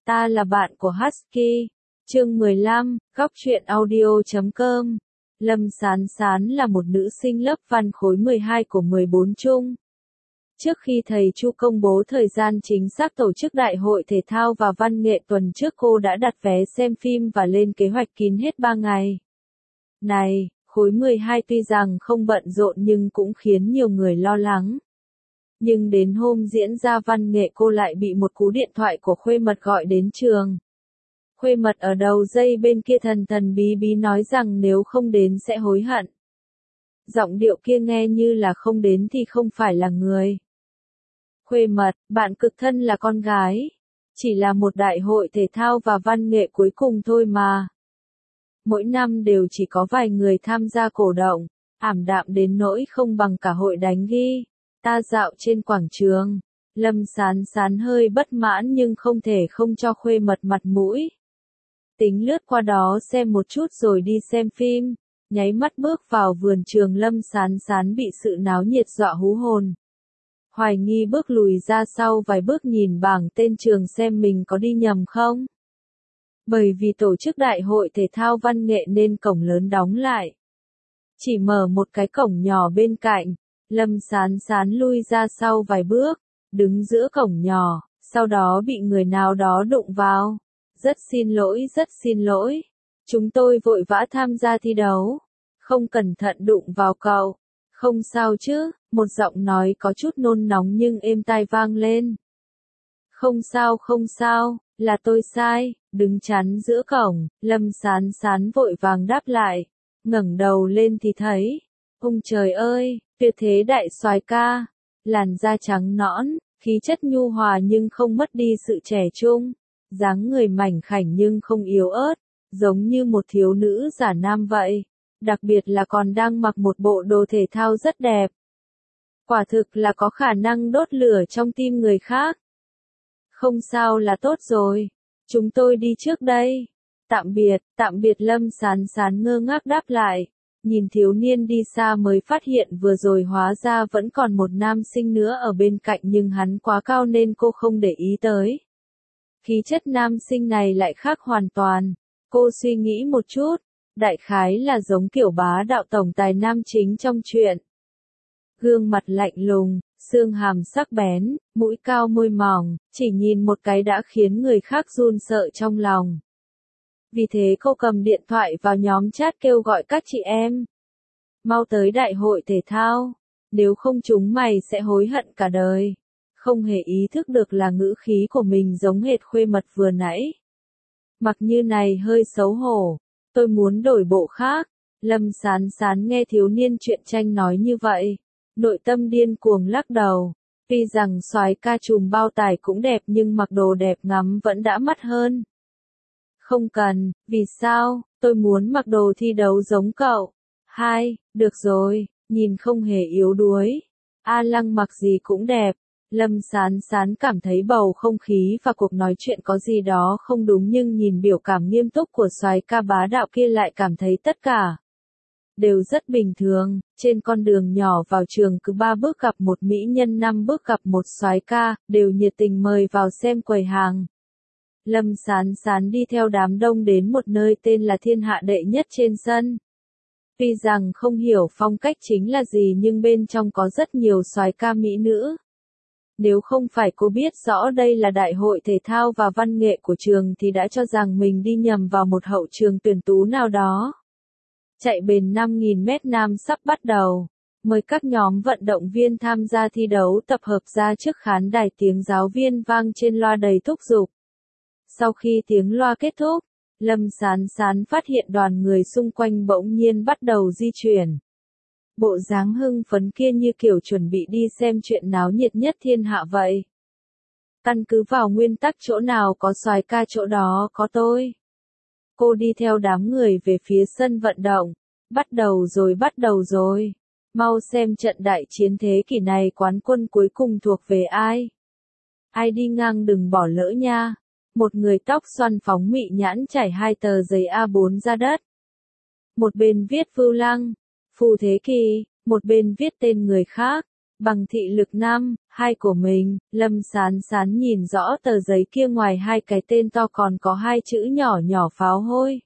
Ta là bạn của Husky. Chương 15, góc truyện audio.com. Lâm Sán Sán là một nữ sinh lớp văn khối 12 của 14 trung. Trước khi thầy Chu công bố thời gian chính xác tổ chức Đại hội Thể thao và Văn nghệ tuần trước, cô đã đặt vé xem phim và lên kế hoạch kín hết 3 ngày. Này, khối 12 tuy rằng không bận rộn nhưng cũng khiến nhiều người lo lắng. Nhưng đến hôm diễn ra văn nghệ, cô lại bị một cú điện thoại của Khuê Mật gọi đến trường. Khuê Mật ở đầu dây bên kia thần thần bí bí nói rằng nếu không đến sẽ hối hận. Giọng điệu kia nghe như là không đến thì không phải là người. Khuê Mật, bạn cực thân là con gái. Chỉ là một đại hội thể thao và văn nghệ cuối cùng thôi mà. Mỗi năm đều chỉ có vài người tham gia cổ động, ảm đạm đến nỗi không bằng cả hội đánh ghi. Ta dạo trên quảng trường, Lâm Sán Sán hơi bất mãn nhưng không thể không cho Khuê Mật mặt mũi. Tính lướt qua đó xem một chút rồi đi xem phim, nháy mắt bước vào vườn trường. Lâm Sán Sán bị sự náo nhiệt dọa hú hồn. Hoài nghi bước lùi ra sau vài bước nhìn bảng tên trường xem mình có đi nhầm không. Bởi vì tổ chức đại hội thể thao văn nghệ nên cổng lớn đóng lại. Chỉ mở một cái cổng nhỏ bên cạnh. Lâm Sán Sán lui ra sau vài bước, đứng giữa cổng nhỏ, sau đó bị người nào đó đụng vào. Rất xin lỗi. Chúng tôi vội vã tham gia thi đấu. Không cẩn thận đụng vào cậu. Không sao chứ, một giọng nói có chút nôn nóng nhưng êm tai vang lên. Không sao, là tôi sai, đứng chắn giữa cổng. Lâm Sán Sán vội vàng đáp lại, ngẩng đầu lên thì thấy, ông trời ơi, tuyệt thế đại soái ca, làn da trắng nõn, khí chất nhu hòa nhưng không mất đi sự trẻ trung, dáng người mảnh khảnh nhưng không yếu ớt, giống như một thiếu nữ giả nam vậy, đặc biệt là còn đang mặc một bộ đồ thể thao rất đẹp. Quả thực là có khả năng đốt lửa trong tim người khác. Không sao là tốt rồi, chúng tôi đi trước đây. Tạm biệt. Lâm Sán Sán ngơ ngác đáp lại. Nhìn thiếu niên đi xa mới phát hiện vừa rồi hóa ra vẫn còn một nam sinh nữa ở bên cạnh nhưng hắn quá cao nên cô không để ý tới. Khí chất nam sinh này lại khác hoàn toàn. Cô suy nghĩ một chút, đại khái là giống kiểu bá đạo tổng tài nam chính trong truyện. Gương mặt lạnh lùng, xương hàm sắc bén, mũi cao môi mỏng, chỉ nhìn một cái đã khiến người khác run sợ trong lòng. Vì thế cô cầm điện thoại vào nhóm chat kêu gọi các chị em. Mau tới đại hội thể thao, nếu không chúng mày sẽ hối hận cả đời. Không hề ý thức được là ngữ khí của mình giống hệt Khuê Mật vừa nãy. Mặc như này hơi xấu hổ, tôi muốn đổi bộ khác. Lâm Sán Sán nghe thiếu niên truyện tranh nói như vậy, nội tâm điên cuồng lắc đầu. Tuy rằng soái ca trùm bao tải cũng đẹp nhưng mặc đồ đẹp ngắm vẫn đã mắt hơn. Không cần, vì sao, tôi muốn mặc đồ thi đấu giống cậu. Được rồi, nhìn không hề yếu đuối. A Lăng mặc gì cũng đẹp. Lâm Sán Sán cảm thấy bầu không khí và cuộc nói chuyện có gì đó không đúng nhưng nhìn biểu cảm nghiêm túc của soái ca bá đạo kia lại cảm thấy tất cả đều rất bình thường. Trên con đường nhỏ vào trường cứ 3 bước gặp một mỹ nhân, 5 bước gặp một soái ca, đều nhiệt tình mời vào xem quầy hàng. Lâm Sán Sán đi theo đám đông đến một nơi tên là Thiên Hạ Đệ Nhất trên sân. Tuy rằng không hiểu phong cách chính là gì nhưng bên trong có rất nhiều soái ca mỹ nữ. Nếu không phải cô biết rõ đây là đại hội thể thao và văn nghệ của trường thì đã cho rằng mình đi nhầm vào một hậu trường tuyển tú nào đó. Chạy bền 5.000 mét nam sắp bắt đầu. Mời các nhóm vận động viên tham gia thi đấu tập hợp ra trước khán đài, tiếng giáo viên vang trên loa đầy thúc giục. Sau khi tiếng loa kết thúc, Lâm Sán Sán phát hiện đoàn người xung quanh bỗng nhiên bắt đầu di chuyển. Bộ dáng hưng phấn kia như kiểu chuẩn bị đi xem chuyện náo nhiệt nhất thiên hạ vậy. Căn cứ vào nguyên tắc chỗ nào có soái ca chỗ đó có tôi. Cô đi theo đám người về phía sân vận động. Bắt đầu rồi. Mau xem trận đại chiến thế kỷ này quán quân cuối cùng thuộc về ai. Ai đi ngang đừng bỏ lỡ nha. Một người tóc xoăn phóng mị nhãn trải 2 tờ giấy A4 ra đất. Một bên viết Vưu Lăng, Phù Thế Kỳ, một bên viết tên người khác. Bằng thị lực 5, 2 của mình, Lâm Sán Sán nhìn rõ tờ giấy kia, ngoài hai cái tên to còn có hai chữ nhỏ nhỏ pháo hôi.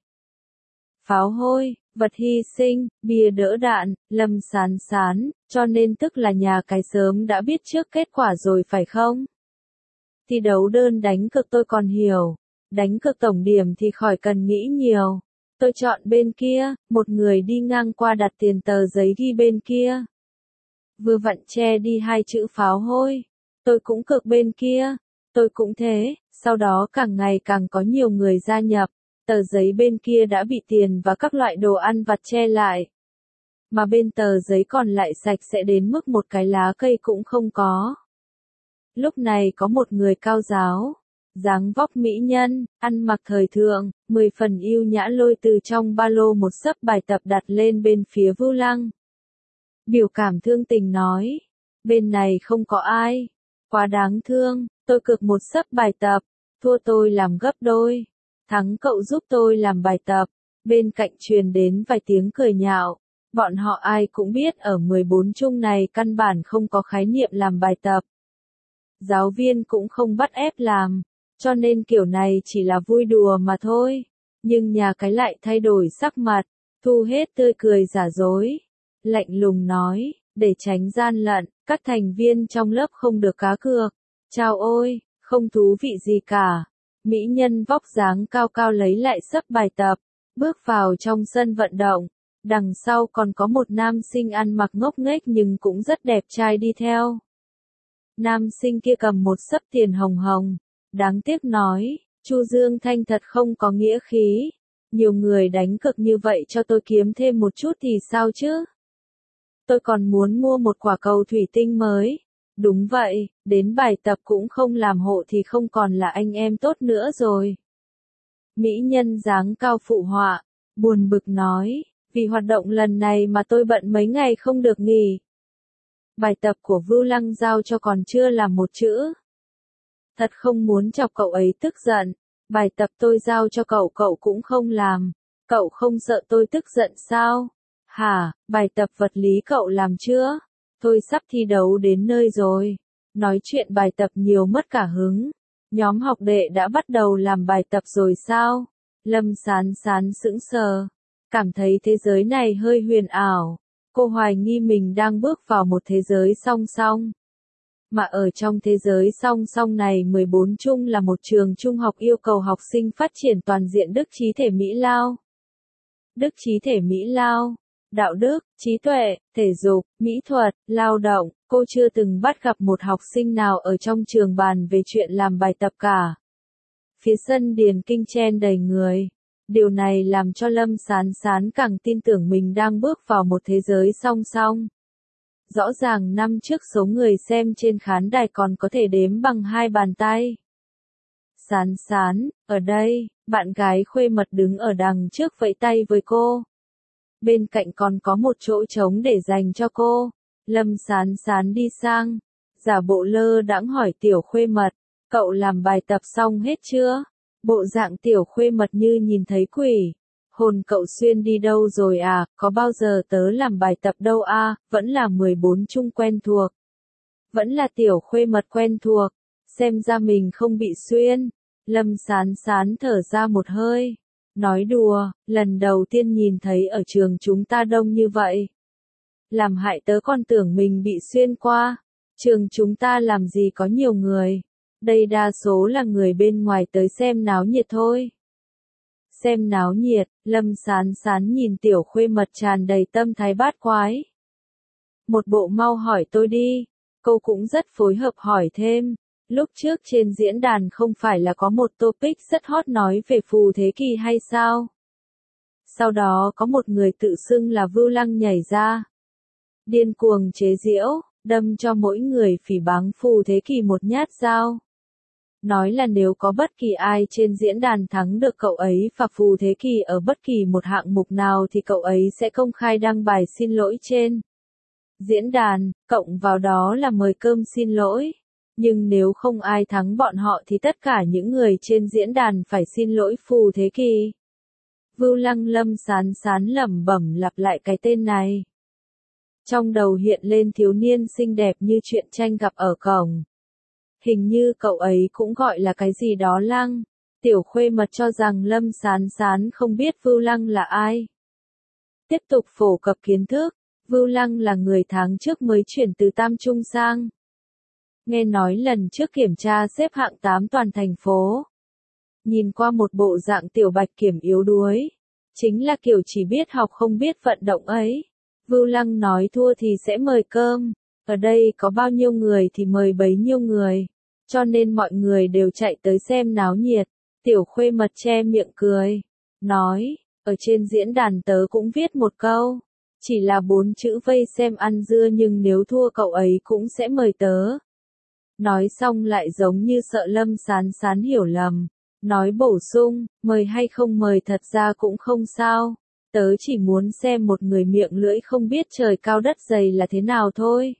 Pháo hôi, vật hy sinh, bia đỡ đạn, Lâm Sán Sán, cho nên tức là nhà cái sớm đã biết trước kết quả rồi phải không? Thi đấu đơn đánh cược tôi còn hiểu, đánh cược tổng điểm thì khỏi cần nghĩ nhiều. Tôi chọn bên kia, một người đi ngang qua đặt tiền tờ giấy ghi bên kia. Vừa vặn che đi hai chữ pháo hôi. Tôi cũng cược bên kia, tôi cũng thế, sau đó càng ngày càng có nhiều người gia nhập. Tờ giấy bên kia đã bị tiền và các loại đồ ăn vặt che lại. Mà bên tờ giấy còn lại sạch sẽ đến mức một cái lá cây cũng không có. Lúc này có một người cao giáo, dáng vóc mỹ nhân, ăn mặc thời thượng, 10 phần yêu nhã lôi từ trong ba lô một xấp bài tập đặt lên bên phía Vưu Lăng. Biểu cảm thương tình nói, bên này không có ai, quá đáng thương, tôi cược một xấp bài tập, thua tôi làm gấp đôi, thắng cậu giúp tôi làm bài tập. Bên cạnh truyền đến vài tiếng cười nhạo, bọn họ ai cũng biết ở 14 chung này căn bản không có khái niệm làm bài tập. Giáo viên cũng không bắt ép làm, cho nên kiểu này chỉ là vui đùa mà thôi. Nhưng nhà cái lại thay đổi sắc mặt, thu hết tươi cười giả dối. Lạnh lùng nói, để tránh gian lận, các thành viên trong lớp không được cá cược. Chao ôi, không thú vị gì cả. Mỹ nhân vóc dáng cao cao lấy lại xấp bài tập, bước vào trong sân vận động. Đằng sau còn có một nam sinh ăn mặc ngốc nghếch nhưng cũng rất đẹp trai đi theo. Nam sinh kia cầm một xấp tiền hồng hồng, đáng tiếc nói, Chu Dương Thanh thật không có nghĩa khí. Nhiều người đánh cược như vậy cho tôi kiếm thêm một chút thì sao chứ? Tôi còn muốn mua một quả cầu thủy tinh mới. Đúng vậy, đến bài tập cũng không làm hộ thì không còn là anh em tốt nữa rồi. Mỹ nhân dáng cao phụ họa, buồn bực nói, vì hoạt động lần này mà tôi bận mấy ngày không được nghỉ. Bài tập của Vưu Lăng giao cho còn chưa làm một chữ. Thật không muốn chọc cậu ấy tức giận, bài tập tôi giao cho cậu cậu cũng không làm, cậu không sợ tôi tức giận sao? Hả, bài tập vật lý cậu làm chưa? Tôi sắp thi đấu đến nơi rồi. Nói chuyện bài tập nhiều mất cả hứng. Nhóm học đệ đã bắt đầu làm bài tập rồi sao? Lâm Sán Sán sững sờ, cảm thấy thế giới này hơi huyền ảo. Cô hoài nghi mình đang bước vào một thế giới song song. Mà ở trong thế giới song song này 14 chung là một trường trung học yêu cầu học sinh phát triển toàn diện đức trí thể mỹ lao. Đức trí thể mỹ lao, đạo đức, trí tuệ, thể dục, mỹ thuật, lao động, cô chưa từng bắt gặp một học sinh nào ở trong trường bàn về chuyện làm bài tập cả. Phía sân điền kinh chen đầy người. Điều này làm cho Lâm Sán Sán càng tin tưởng mình đang bước vào một thế giới song song. Rõ ràng năm trước số người xem trên khán đài còn có thể đếm bằng hai bàn tay. Sán Sán, ở đây, bạn gái khuê mật đứng ở đằng trước vẫy tay với cô. Bên cạnh còn có một chỗ trống để dành cho cô. Lâm Sán Sán đi sang, giả bộ lơ đãng hỏi tiểu khuê mật, cậu làm bài tập xong hết chưa? Bộ dạng tiểu khuê mật như nhìn thấy quỷ. Hồn cậu xuyên đi đâu rồi à, có bao giờ tớ làm bài tập đâu à, vẫn là 14 chung quen thuộc. Vẫn là tiểu khuê mật quen thuộc, xem ra mình không bị xuyên. Lâm Sán Sán thở ra một hơi. Nói đùa, lần đầu tiên nhìn thấy ở trường chúng ta đông như vậy. Làm hại tớ còn tưởng mình bị xuyên qua. Trường chúng ta làm gì có nhiều người. Đây đa số là người bên ngoài tới xem náo nhiệt thôi. Xem náo nhiệt, Lâm Sán Sán nhìn tiểu khuê mật tràn đầy tâm thái bát quái. Một bộ mau hỏi tôi đi. Cô cũng rất phối hợp hỏi thêm. Lúc trước trên diễn đàn không phải là có một topic rất hot nói về phù thế kỷ hay sao? Sau đó có một người tự xưng là Vưu Lăng nhảy ra. Điên cuồng chế giễu, đâm cho mỗi người phỉ báng phù thế kỷ một nhát dao. Nói là nếu có bất kỳ ai trên diễn đàn thắng được cậu ấy và phù thế kỷ ở bất kỳ một hạng mục nào thì cậu ấy sẽ công khai đăng bài xin lỗi trên diễn đàn, cộng vào đó là mời cơm xin lỗi. Nhưng nếu không ai thắng bọn họ thì tất cả những người trên diễn đàn phải xin lỗi phù thế kỷ. Vưu Lăng Lâm Sán Sán lẩm bẩm lặp lại cái tên này. Trong đầu hiện lên thiếu niên xinh đẹp như truyện tranh gặp ở cổng. Hình như cậu ấy cũng gọi là cái gì đó Lăng. Tiểu Khuê Mật cho rằng Lâm Sán Sán không biết Vưu Lăng là ai. Tiếp tục phổ cập kiến thức, Vưu Lăng là người tháng trước mới chuyển từ Tam Trung sang. Nghe nói lần trước kiểm tra xếp hạng 8 toàn thành phố. Nhìn qua một bộ dạng tiểu bạch kiểm yếu đuối. Chính là kiểu chỉ biết học không biết vận động ấy. Vưu Lăng nói thua thì sẽ mời cơm. Ở đây có bao nhiêu người thì mời bấy nhiêu người. Cho nên mọi người đều chạy tới xem náo nhiệt. Tiểu Khuê Mật che miệng cười. Nói, ở trên diễn đàn tớ cũng viết một câu. Chỉ là 4 chữ vây xem ăn dưa nhưng nếu thua cậu ấy cũng sẽ mời tớ. Nói xong lại giống như sợ Lâm Sán Sán hiểu lầm. Nói bổ sung, mời hay không mời thật ra cũng không sao. Tớ chỉ muốn xem một người miệng lưỡi không biết trời cao đất dày là thế nào thôi.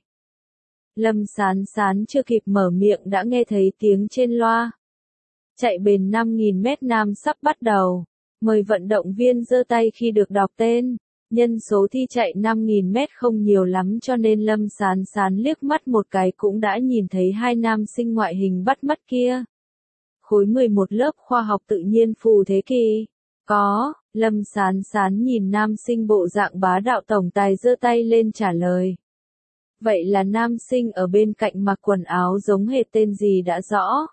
Lâm Sán Sán chưa kịp mở miệng đã nghe thấy tiếng trên loa. Chạy bền 5.000 mét nam sắp bắt đầu. Mời vận động viên giơ tay khi được đọc tên. Nhân số thi chạy 5.000 mét không nhiều lắm cho nên Lâm Sán Sán liếc mắt một cái cũng đã nhìn thấy hai nam sinh ngoại hình bắt mắt kia. Khối 11 lớp khoa học tự nhiên Phù Thế Kỳ. Có, Lâm Sán Sán nhìn nam sinh bộ dạng bá đạo tổng tài giơ tay lên trả lời. Vậy là nam sinh ở bên cạnh mặc quần áo giống hệt tên gì đã rõ.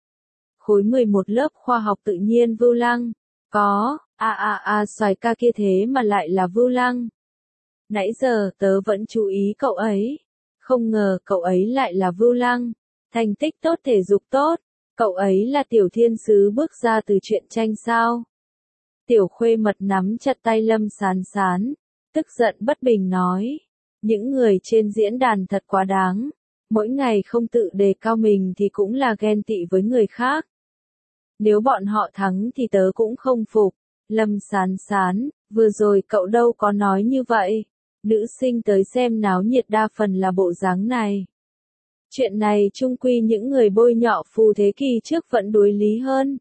Khối 11 lớp khoa học tự nhiên Vưu Lăng. Có, xoài ca kia thế mà lại là Vưu Lăng. Nãy giờ tớ vẫn chú ý cậu ấy. Không ngờ cậu ấy lại là Vưu Lăng. Thành tích tốt thể dục tốt. Cậu ấy là tiểu thiên sứ bước ra từ truyện tranh sao? Tiểu Khuê Mật nắm chặt tay Lâm Sán Sán. Tức giận bất bình nói. Những người trên diễn đàn thật quá đáng. Mỗi ngày không tự đề cao mình thì cũng là ghen tị với người khác. Nếu bọn họ thắng thì tớ cũng không phục. Lâm Sán Sán, vừa rồi cậu đâu có nói như vậy. Nữ sinh tới xem náo nhiệt đa phần là bộ dáng này. Chuyện này chung quy những người bôi nhọ Phù Thế Kỳ trước vẫn đối lý hơn.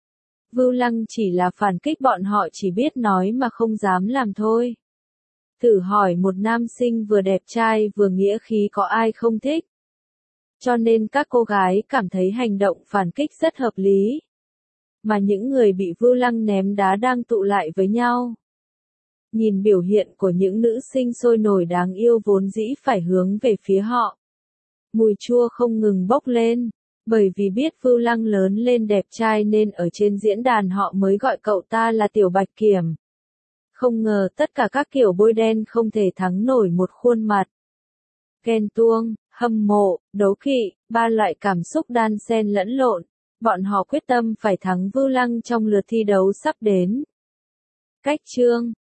Vưu Lăng chỉ là phản kích bọn họ chỉ biết nói mà không dám làm thôi. Thử hỏi một nam sinh vừa đẹp trai vừa nghĩa khí có ai không thích. Cho nên các cô gái cảm thấy hành động phản kích rất hợp lý. Mà những người bị Vưu Lăng ném đá đang tụ lại với nhau. Nhìn biểu hiện của những nữ sinh sôi nổi đáng yêu vốn dĩ phải hướng về phía họ. Mùi chua không ngừng bốc lên. Bởi vì biết Vưu Lăng lớn lên đẹp trai nên ở trên diễn đàn họ mới gọi cậu ta là Tiểu Bạch Kiểm. Không ngờ tất cả các kiểu bôi đen không thể thắng nổi một khuôn mặt. Ghen tuông, hâm mộ, đố kỵ, ba loại cảm xúc đan xen lẫn lộn. Bọn họ quyết tâm phải thắng Vưu Lăng trong lượt thi đấu sắp đến. Cách chương